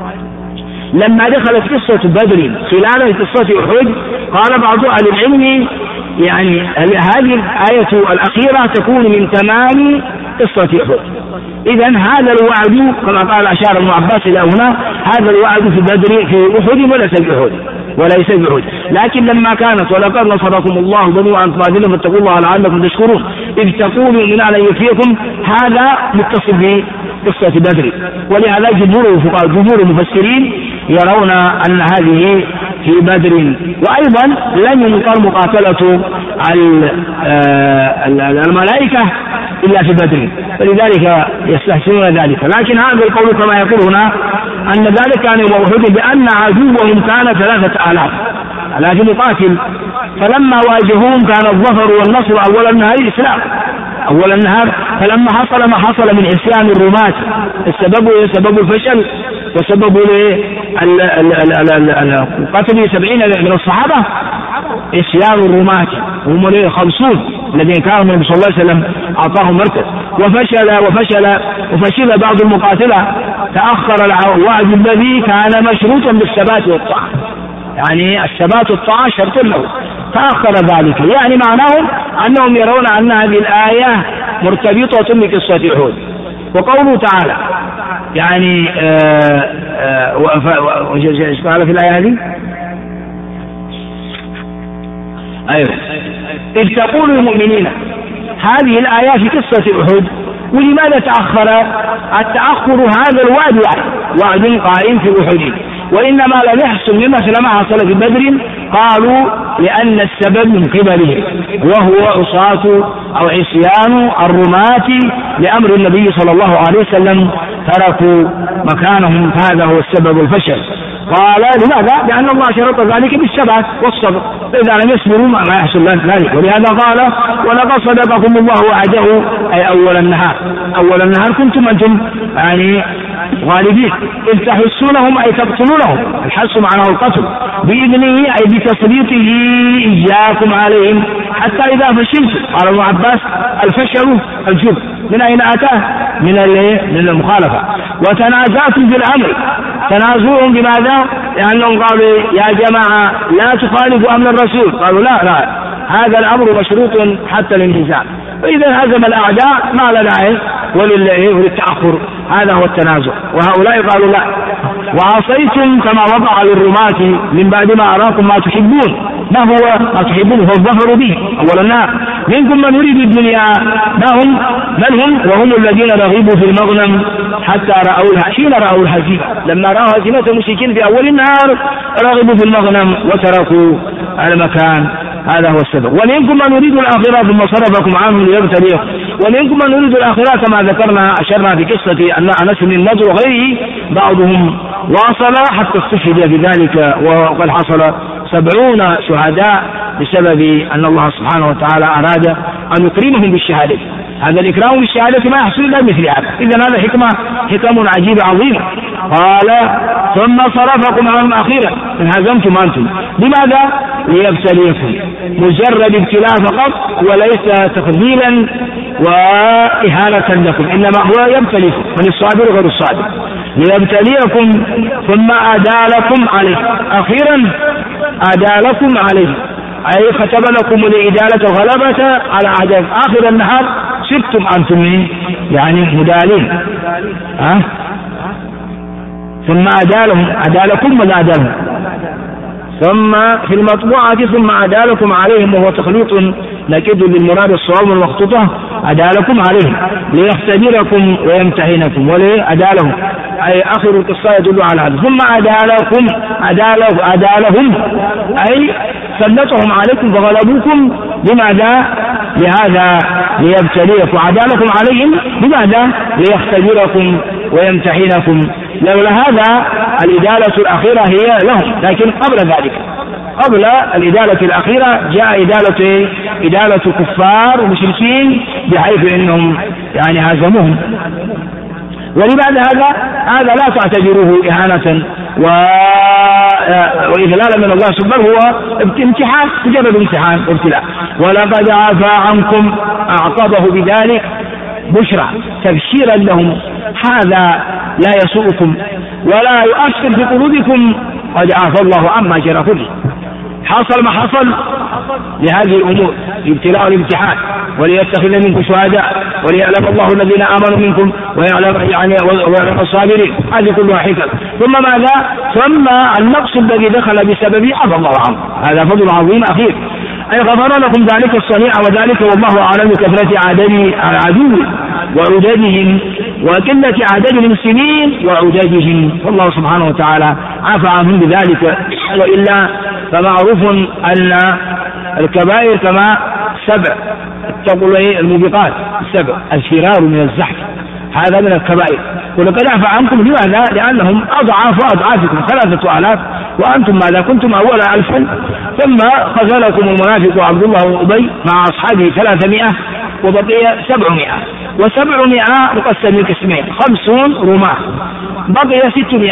لما دخلت قصة بدر خلال قصة أحد قال بعض أهل العلم يعني هذه الآية الأخيرة تكون من تمام قصة أحد. إذن هذا الوعد كما قال أشار ابن عباس إلى هنا، هذا الوعد في بدر في أحد وليس بأحد. لكن لما كانت ولقد نصركم الله بدر وأنتم أذلة فاتقوا الله لعلكم تشكرون إذ تقولوا من أن يكفيكم، هذا متصل بقصة بدر. ولهذا جمهور المفسرين يرون أن هذه في بدر. وأيضا لم ينكر مقاتلة الملائكة إلا في بدر، فلذلك يستحسنون ذلك. لكن هذا القول كما يقول هنا أن ذلك كان يوم أحد بأن عدوهم كان 3,000 مقاتل، فلما واجهوهم كان الظفر والنصر أول النهار الإسلام أول النهار. فلما حصل ما حصل من عصيان الرماة سبب الفشل وسبب قتل 70 من الصحابة عصيان الرماة هم 50 الذين كانوا النبي صلى الله عليه وسلم أعطاهم مركز، وفشل بعض المقاتلة، تأخر الوعد الذي كان مشروطا بالثبات والطاعة، يعني الثبات والطاعة شرط له، تأخر ذلك. يعني معناهم أنهم يرون أن هذه الآية مرتبطة بقصة أحد. وقوله تعالى يعني قال في الآية هذه أيوة إذ تقول المؤمنين، هذه الآية في قصة أحد. ولماذا تأخر؟ التأخر هذا الوعد وعد قائم في أحد، وإنما لم يحصل مثل ما حصل في بدر. قالوا لأن السبب من قبله وهو عصاة أو عصيان الرماة لأمر النبي صلى الله عليه وسلم، تركوا مكانهم، هذا هو السبب الفشل. قال لماذا؟ لأن الله شرط ذلك بالثبات والصبر، فإذا لم يصبروا ما يحصل ذلك. ولهذا قال ولقد صدقكم الله وعده، أي أول النهار كنتم أنتم يعني غالبين، إذ تحسونهم أي تقتلونهم، الحس معناه القتل، بإذنه أي بتسليطه إياكم عليهم حتى إذا فشلتم. قال ابن عباس الفشل الجبن، من أين أتاه؟ من المخالفة. وتنازعتم في الأمر، تنازعهم بماذا؟ لأنهم قالوا يا جماعة لا تخالفوا أمر الرسول، قالوا لا هذا الأمر مشروط حتى الانتزاع، فإذا هزم الأعداء ما لا داعي وللتأخر، هذا هو التنازع. وهؤلاء قالوا لا، وعصيتم كما وقع للرماة من بعد ما أراكم ما تحبون. ما هو ما تحبون؟ هو الظفر به أول النهار، منكم من يريد الدنيا من هم وهم الذين رغبوا في المغنم حتى رأوها حين رأوا الهزيمة، لما رأوا هزيمة المشركين في أول النهار رغبوا في المغنم وتركوا المكان، هذا هو السبب. ومنكم من يريد الآخرة ثم صرفكم عنه ليبتليكم، ومنكم من يريد الآخرة كما ذكرنا أشرنا في قصة أنس بن النضر وغيره، بعضهم واصل حتى استشهد بذلك، وقد حصل 70 شهداء بسبب أن الله سبحانه وتعالى أراد أن يكرمهم بالشهادة. هذا الإكرام بالشهادة ما يحصل إلا مثل هذا، إذن هذا حكم عجيبة عظيمة. قال ثم صرفكم عنهم أخيرا إن هزمتم أنتم، لماذا؟ ليبتليكم، مجرد ابتلاء فقط وليس تخذيلا وإهانة لكم، إنما هو يبتليكم من الصابر غير الصابر، ليبتليكم ثم أدالكم عليه، أخيرا أدالكم عليه أي ختم لكم الإدالة غلبة على أعداء، آخر النهار صرتم أنتم يعني مدالين، ثم أدالكم ولا أدالهم، ثم في المطبوعة ثم أدالكم عليهم، وهو تخليط نكد للمراد الصواب والمخطوطة، أدالكم عليهم ليختبركم ويمتحنكم، ولأدالهم أي آخر القصة يدل على هذا. ثم أدالهم أي سلطهم عليكم فغلبوكم، لماذا؟ لهذا ليبتليكم، أدالكم عليهم لماذا؟ ليختبركم ويمتحنكم، لولا هذا الإدالة الأخيرة هي لهم، لكن قبل ذلك قبل الإدالة الأخيرة جاء إدالة كفار ومشركين بحيث إنهم يعني هزموهم. ولبعد هذا لا تعتبروه إهانة وإذلالا من الله سبحانه، هو امتحان، مجرد امتحان ابتلاء. ولقد عفا عنكم، أعقبه بذلك بشرى تبشيرا لهم، هذا لا يسوءكم ولا يؤثر في قلوبكم، قد عفا الله عما جرى كله. حصل ما حصل لهذه الأمور ابتلاء والامتحان، وليتخذ منكم شهداء، وليعلم الله الذين آمنوا منكم ويعلم الصابرين، هذه كلها حكم. ثم ماذا؟ ثم النقص الذي دخل بسببه عفا الله عنه، هذا فضل عظيم أخير، أي غفر لكم ذلك الصنيع، وذلك والله أعلم بكثرة عدو وعددهم وقلة عدد المسلمين وعددهم، والله سبحانه وتعالى عفى عنهم بذلك. وإلا فمعروف أن الكبائر كما 7 اتقوا الموبقات 7 الفرار من الزحف، هذا من الكبائر. ولقد عفى عنكم، لماذا؟ لأنهم أضعافكم 3000 وأنتم ماذا كنتم أول 1000، ثم خذلكم المنافق عبد الله وأبي مع أصحابه 300 وبقي 700، و700 مقسم قسمين 50 رماة، بقي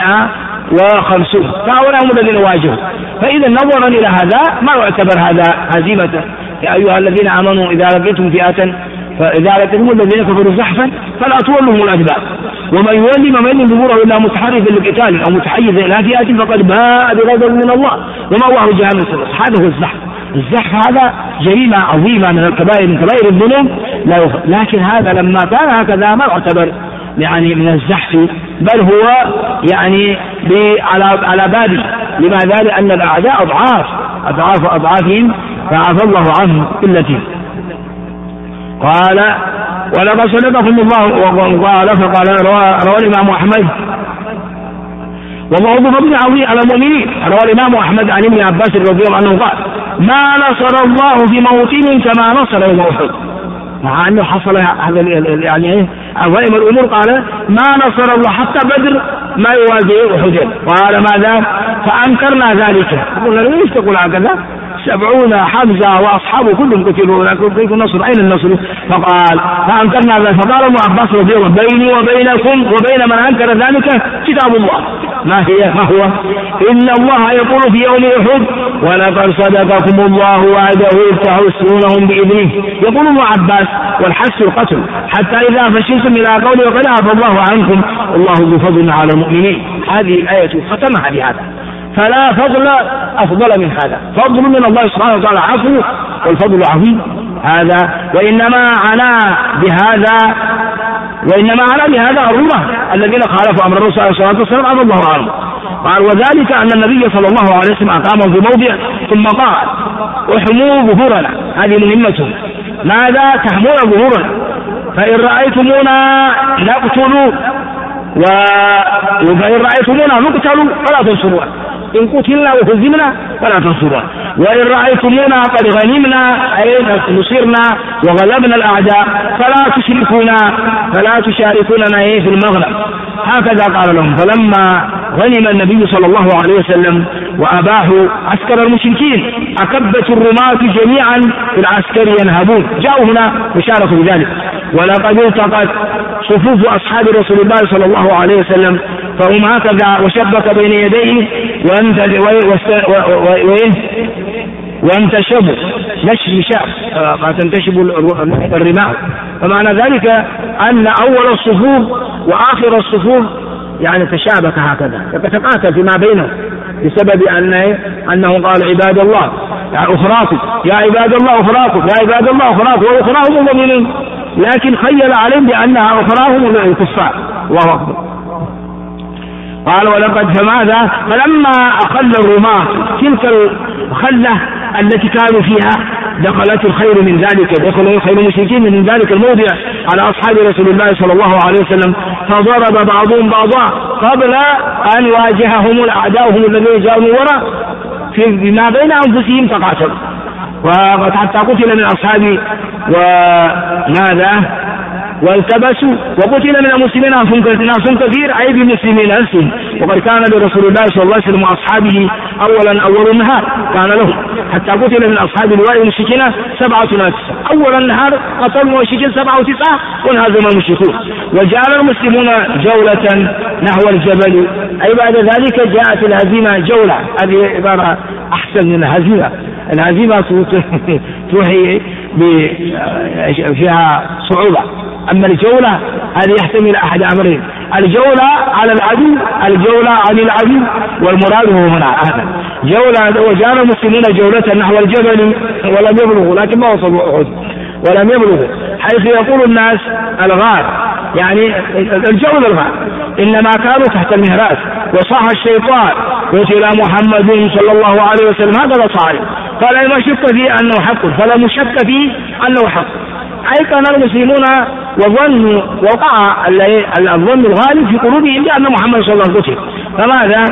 650، فهؤلاء هم الذين واجهوا. فإذا نظرا إلى هذا ما يعتبر هذا هزيمة. يا أيها الذين آمنوا إذا لقيتم فئة فإذا لقيتم الذين كفروا زحفا فلا تولوهم الأدبار، ومن يولي من دبره إلا متحرفا للقتال أو متحيزا إلى فئة فقد باء بغضب من الله ومأواه جهنم. هذا هو الزحف. الزحف هذا جريمة عظيمة من الكبائر، من كبائر الذنوب لا يغفر، لكن هذا لما كان هكذا ما يعتبر يعني من الزحف، بل هو يعني على بابه. لماذا؟ لأن الأعداء أضعافهم فعفى الله عنهم قلتهم. قال ولقد صدقكم الله، وقال فقال روى الإمام أحمد والله ذو فضل عظيم على المؤمنين، روى الإمام أحمد عن ابن عباس رضي الله عنه قال ما نصر الله في موطن كما نصر يوم أحد، مع أنه حصل هذا يعني عظيم الأمور. قال ما نصر الله حتى بدر ما يوازي أحد. قال ماذا؟ فأنكرنا ذلك. قلنا ليش تقول هكذا؟ 70 حمزة وأصحابه كلهم قتلوا، كيف النصر؟ أين النصر؟ فقال فأنكرنا ذلك. فقال ابن عباس رضي الله بيني وبينكم وبين من أنكر ذلك كتاب الله. ما هو؟ إن الله يقول في يوم أحد ولقد صدقكم الله وعده إذ تحسونهم بإذنه. يقول ابن عباس والحس القتل حتى إذا فشلتم إلى قوله وقد عفى الله عنكم والله ذو فضل على المؤمنين. هذه الآية ختمها بهذا، فلا فضل أفضل من هذا، فضل من الله سبحانه وتعالى عفو والفضل عظيم هذا. وإنما عنا بهذا الرمة الذين خالفوا أمر الرسول صلى الله عليه وسلم عفى الله عنهم. قال وذلك أن النبي صلى الله عليه وسلم أقامهم في موضع ثم قال احموا ظهورنا، هذه مهمته، ماذا؟ تحمون ظهورنا، فإن رأيتمونا نقتل وإن رأيتمونا نقتل فلا تنصرونا، إن قتلنا وهزمنا فلا تنصرونا، وإن رأيتمونا قد غنمنا أي نصرنا وغلبنا الأعداء فلا تشاركوننا في المغنم. هكذا قال لهم. فلما غنم النبي صلى الله عليه وسلم وأباحوا عسكر المشركين أكبت الرماة جميعا في العسكر ينهبون، جاءوا هنا وشاركوا بذلك. ولقد التقت صفوف أصحاب رسول الله صلى الله عليه وسلم فهم هكذا، وشبك بين يديه وانتشبوا نشر شاب ما تنتشب الرماح. فمعنى ذلك أن أول الصفوف وآخر الصفوف يعني تشابك هكذا، يتقاتل فيما بينهم بسبب أنه قال عباد الله أخراكم، يا عباد الله أخراكم، يا عباد الله أخراكم، وأخراهم المؤمنين، لكن خيل عليهم بأنها أخراهم الكفار. الله أكبر. قال ولقد فماذا؟ فلما أخل الرماة تلك الخلة التي كانوا فيها دخلت الخير من ذلك، دخلوا خير المشركين من ذلك الموضع على أصحاب رسول الله صلى الله عليه وسلم، فضرب بعضهم بعضا قبل أن واجههم الأعداء هم الذين جاءوا من وراء فيما بين أنفسهم تقاتلوا، وحتى قتل من أصحابه وماذا والتبسوا، وقتل من المسلمين ناس كثير أي بالمسلمين نفسهم. وقد كان لرسول الله صلى الله عليه وسلم وأصحابه أول النهار كان لهم، حتى قتل من أصحاب اللواء المشركين 7 ناس أول النهار قتلوا المشركين 7 و9 وانهزم المشركون. وجعل المسلمون جولة نحو الجبل، أي بعد ذلك جاءت الهزيمة جولة، هذه عبارة أحسن من الهزيمة. الهزيمة توحي فيها صعوبة، أما الجولة هذه يحتمل أحد أمرين، الجولة على العدو، الجولة عن العدو، والمراد هو هنا هذا جولة. وجعل المسلمون جولة نحو الجبل ولم يبلغوا، لكن ما وصلوا أحد ولم يبلغوا، حيث يقول الناس الغار، يعني الجولة الغار، إنما كانوا تحت المهراس. وصاح الشيطان قتل محمد صلى الله عليه وسلم، هذا صحيح، قال ما شك فيه أنه حق فلا مشك فيه أنه حق، أي كان المسلمون وظنوا وقع الظن الغالب في قلوبهم بأن محمد صلى الله عليه وسلم قتل. فماذا؟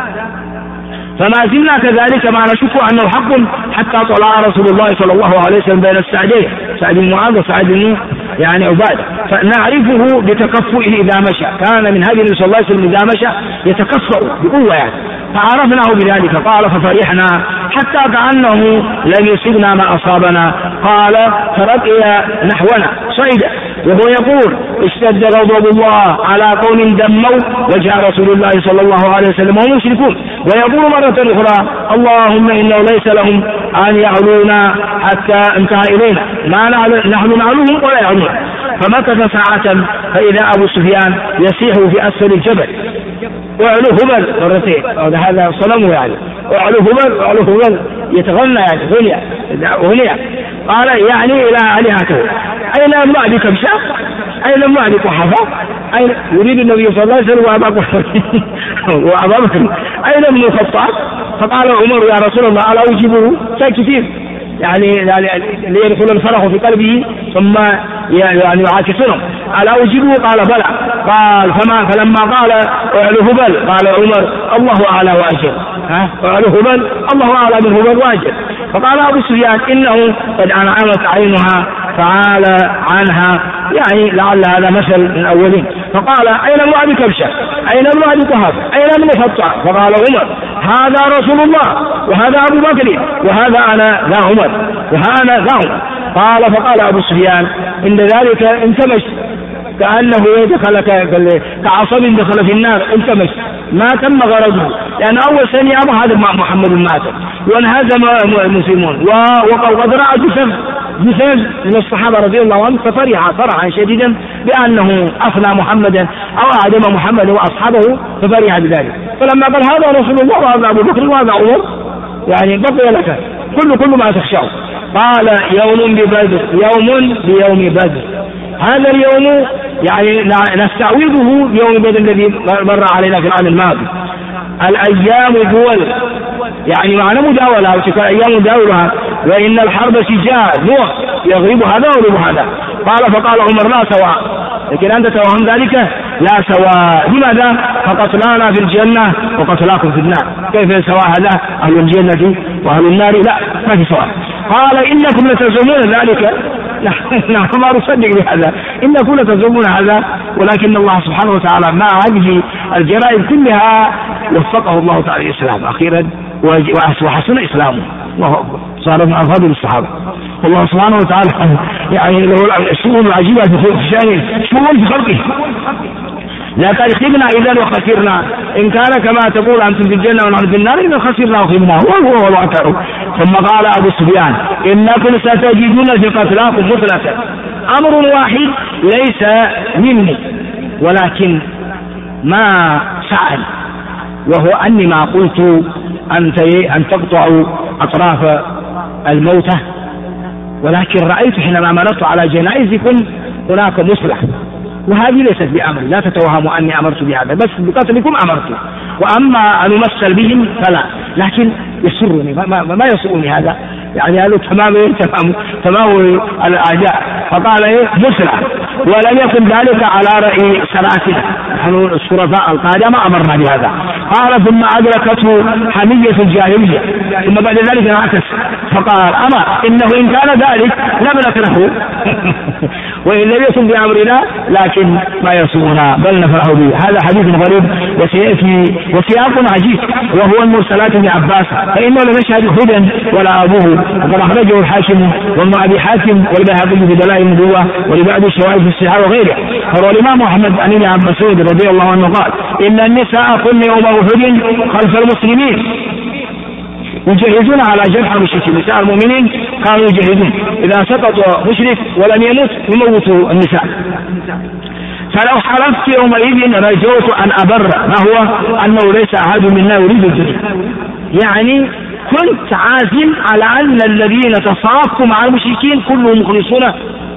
فما زلنا كذلك ما نشك أنه حق حتى طلع رسول الله صلى الله عليه وسلم بين السعدين، سعد بن معاذ وسعد بن عبادة، فنعرفه بتكفؤه إذا مشى، كان من هذه النبي صلى الله عليه وسلم إذا مشى يتكفأ بقوة فعرفناه بذلك. قال ففرحنا حتى كأنه لم يصبنا ما أصابنا، قال فرقي نحونا صعدا وهو يقول اشتد غضب الله على قوم دموا وجه رسول الله صلى الله عليه وسلم وهم يشركون، ويقول مرة أخرى اللهم إنه ليس لهم أن يعلونا حتى انتهى إلينا، ما نحن نعلوهم ولا يعلون. فمكث ساعة فإذا أبو سفيان يسيح في أسفل الجبل، وعلو هبل مرتين، هذا صنمه وعلو هبل يتغنى غنية. قال يعني إلى آلهته، أين امرأ بكبشة، أين امرأ بقحفة، أين يريد النبي صلى الله عليه وسلم وأبا بكر أين ابن الخطاب؟ فقال عمر يا رسول الله ألا أجيبه ساكتين، يعني ليدخل الفرح في قلبه ثم يعاكسهم، ألا أجيبه؟ قال بلى. قال فلما قال اعلو هبل قال عمر الله أعلى وأجل، اعلو هبل الله أعلى من هبل وأجل. فقال أبو سفيان إنه قد أنعمت عينها فعال عنها، يعني لعل هذا مثل من الأولين. فقال أين امرأ بكبشة، أين امرأ بقحف، أين ابن الخطاب؟ فقال عمر هذا رسول الله وهذا أبو بكر وهذا أنا ذا عمر وهذا ذا عمر. فقال أبو سفيان إن ذلك انتمش كأنه دخل كعصب دخل في النار، انتمش ما تم غرضه، لأن أول ثانية هذا محمد مات وانهزم المسلمون، وقد رأى جثث من الصحابة رضي الله عنهم، ففرح فرحا شديدا بأنه أفنى محمدا أو أعدم محمدا وأصحابه، ففرح بذلك. فلما قال هذا رسول الله وهذا أبو بكر وهذا عمر، يعني بقي لك كل ما تخشاه. قال يوم ببدر، يوم بيوم بدر، هذا اليوم يعني نستعوضه بيوم بدر الذي مر علينا في العام الماضي. الأيام دول، يعني معنى مداولة أو أيام مداولها، وإن الحرب سجال نوح يغلب هذا ويغلب هذا. قال فقال عمر لا سواء، لكن أنت توهم ذلك لا سواء. لماذا؟ فقتلانا في الجنة وقتلاكم في النار، كيف سواء هذا؟ أهل الجنة وأهل النار لا، ما في سواء. قال إنكم لتزعمون ذلك، نحن ما نصدق بهذا، إنكم لتزعمون هذا، ولكن الله سبحانه وتعالى مع هذه الجرائم كلها وفقه الله تعالى الإسلام أخيرا وحسن إسلامه، الله أكبر، صار من أفضل الصحابة. والله سبحانه وتعالى يعني له الشؤون العجيبة في شأنه، شؤون في خلقه. لا تخسرنا إذا وخسرنا، إن كان كما تقول أنتم في الجنة ونحن في النار إذا خسرنا وخسرنا، وهو الواقع. ثم قال أبو سفيان إنكم ستجدون في قتلاكم مثلة، أمر واحد ليس مني ولكن ما سأل، وهو أني ما قلت أن تقطعوا أطراف الموتى، ولكن رأيت حينما مررت على جنائزكم هناك مثلة، وهذه ليست بأمر، لا تتوهموا أني أمرت بهذا، بس بقتلكم أمرت، وأما أن أمثل بهم فلا. لكن يسرني ما يسرني هذا، يعني قالوا تمام الأعداء. فقال إيه مثلة، ولم يكن ذلك على رأي سلاسل، نحن الشرفاء القادمة أمرنا بهذا. قال ثم أدركته حمية الجاهلية، ثم بعد ذلك انعكس فقال أما إنه إن كان ذلك لم نكره وإن لم يكن بأمرنا لكن ما يسونا بل نفرح به. هذا حديث غريب وسيأتي وسياق عجيب، وهو المرسلات ابن عباس، فإنه لم يشهد هدى ولا أبوه، وقد أخرجه الحاكم وابن أبي حاتم والبيهقي في دلائل النبوة ولبعض الشواهد في الصحاح وغيره. فروى الإمام محمد عن ابن عباس رضي الله عنه قال إن النساء كن يوم أحد خلف المسلمين يجهزون على جرح المشركين، نساء المؤمنين كانوا يجهزون إذا سقط مشرك ولم يمت يموتوا النساء. فلو حلفت يومئذ رجوت أن أبر، ما هو أنه ليس أحد منا يريد الدنيا، يعني كنت عازم على أن الذين تصافوا مع المشركين كلهم مخلصون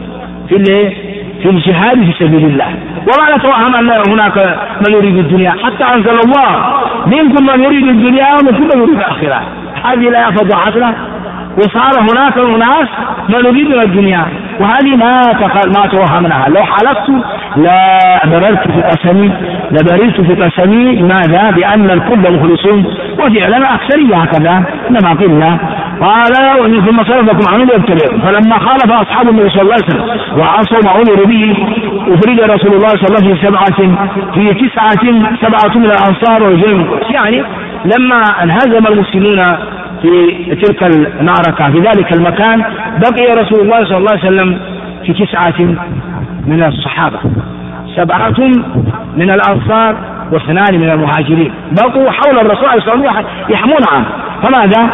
في الجهاد في سبيل الله، وما نتوهم أن هناك من يريد الدنيا، حتى أنزل الله منكم من يريد الدنيا ومنكم من يريد الآخرة. هذه لا يفضل حسنة، وصار هناك ناس من يريد الدنيا، وهذه ما توهمناها. لو حلفت لا بررت في قسمي ماذا؟ بأن الكل مخلصون، وفعلا أكثرية هكذا إنما قلنا. قال ثم صرفكم عنه ليبتليكم، فلما خالف أصحاب النبي صلى الله عليه وسلم وعصوا ما أمروا به أفرد رسول الله صلى الله عليه وسلم في سبعة من الأنصار ورجال، يعني لما انهزم المسلمون في تلك المعركة في ذلك المكان بقي رسول الله صلى الله عليه وسلم في 9 من الصحابة، 7 من الأنصار و2 من المهاجرين، بقوا حول الرسول صلى الله عليه وسلم يحمون عنه. فماذا؟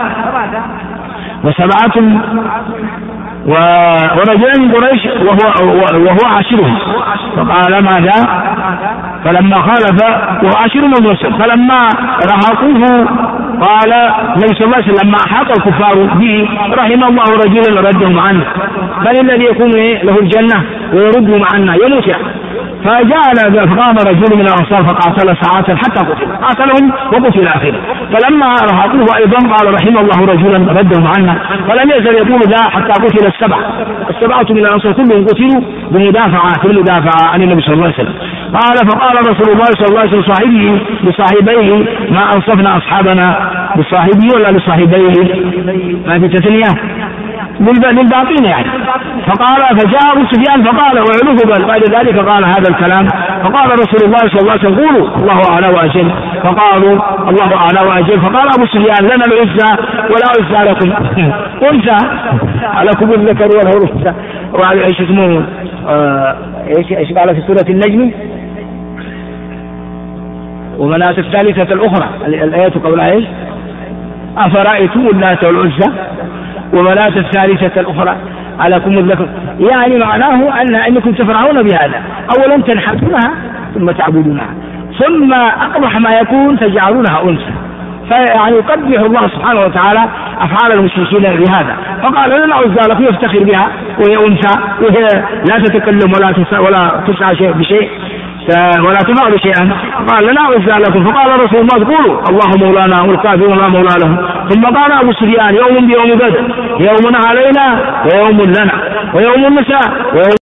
و7 ورجل من قريش وهو عاشرهم، فقال ماذا؟ فلما خالف وهو عاشرهم المرسل، فلما رهقوه قال النبي صلى الله عليه وسلم لما أحاط الكفار به رحم الله رجلا ردهم عنه، بل الذي يكون له الجنة ويردهم عنا يموت يعني. فقام رجل من الأنصار فقاتل ساعات حتى قتل، قاتلهم وقتل آخره. فلما رهقوه أيضا قال رحم الله رجلا ردهم عنا، فلم يزل يقول ذا حتى قتل 7 من الأنصار كلهم قتلوا بالمدافعة عن النبي صلى الله عليه وسلم. فقال رسول الله صلى الله عليه وسلم لصاحبيه ما أنصفنا أصحابنا، بصاحبيه ولا لصاحبيه؟ ما في تثنية للباقين يعني. فجاء أبو سفيان فقال وعلوه بل، بعد ذلك قال هذا الكلام. فقال رسول الله صلى الله عليه وسلم قولوا الله أعلى وأجل، فقالوا الله أعلى وأجل. فقال أبو سفيان لنا العزة ولا عزة لكم، أنثى لكم الذكر وله الأنثى. ايش اسمه ايش قال في سورة النجم؟ ومناة الثالثة الأخرى، الآية قولها ايش؟ أفرأيتم اللات والعزى ومناة الثالثة الأخرى ألكم الذكر، يعني معناه أنكم تفرحون بهذا، أولا تنحتونها ثم تعبدونها، ثم أقبح ما يكون تجعلونها أنثى. فيعني يقبح الله سبحانه وتعالى أفعال المشركين بهذا. فقال لنا عزى لكم يفتخر بها وهي أنثى وهي لا تتكلم ولا تسعى شيء بشيء. ولا تفعلوا شيئا، قال لا أعز لكم. فقال رسول الله قولوا الله مولانا والكافرون لا مولى لهم. ثم قال أبو سفيان يوم بيوم بدر، يوم علينا ويوم لنا ويوم النساء ويوم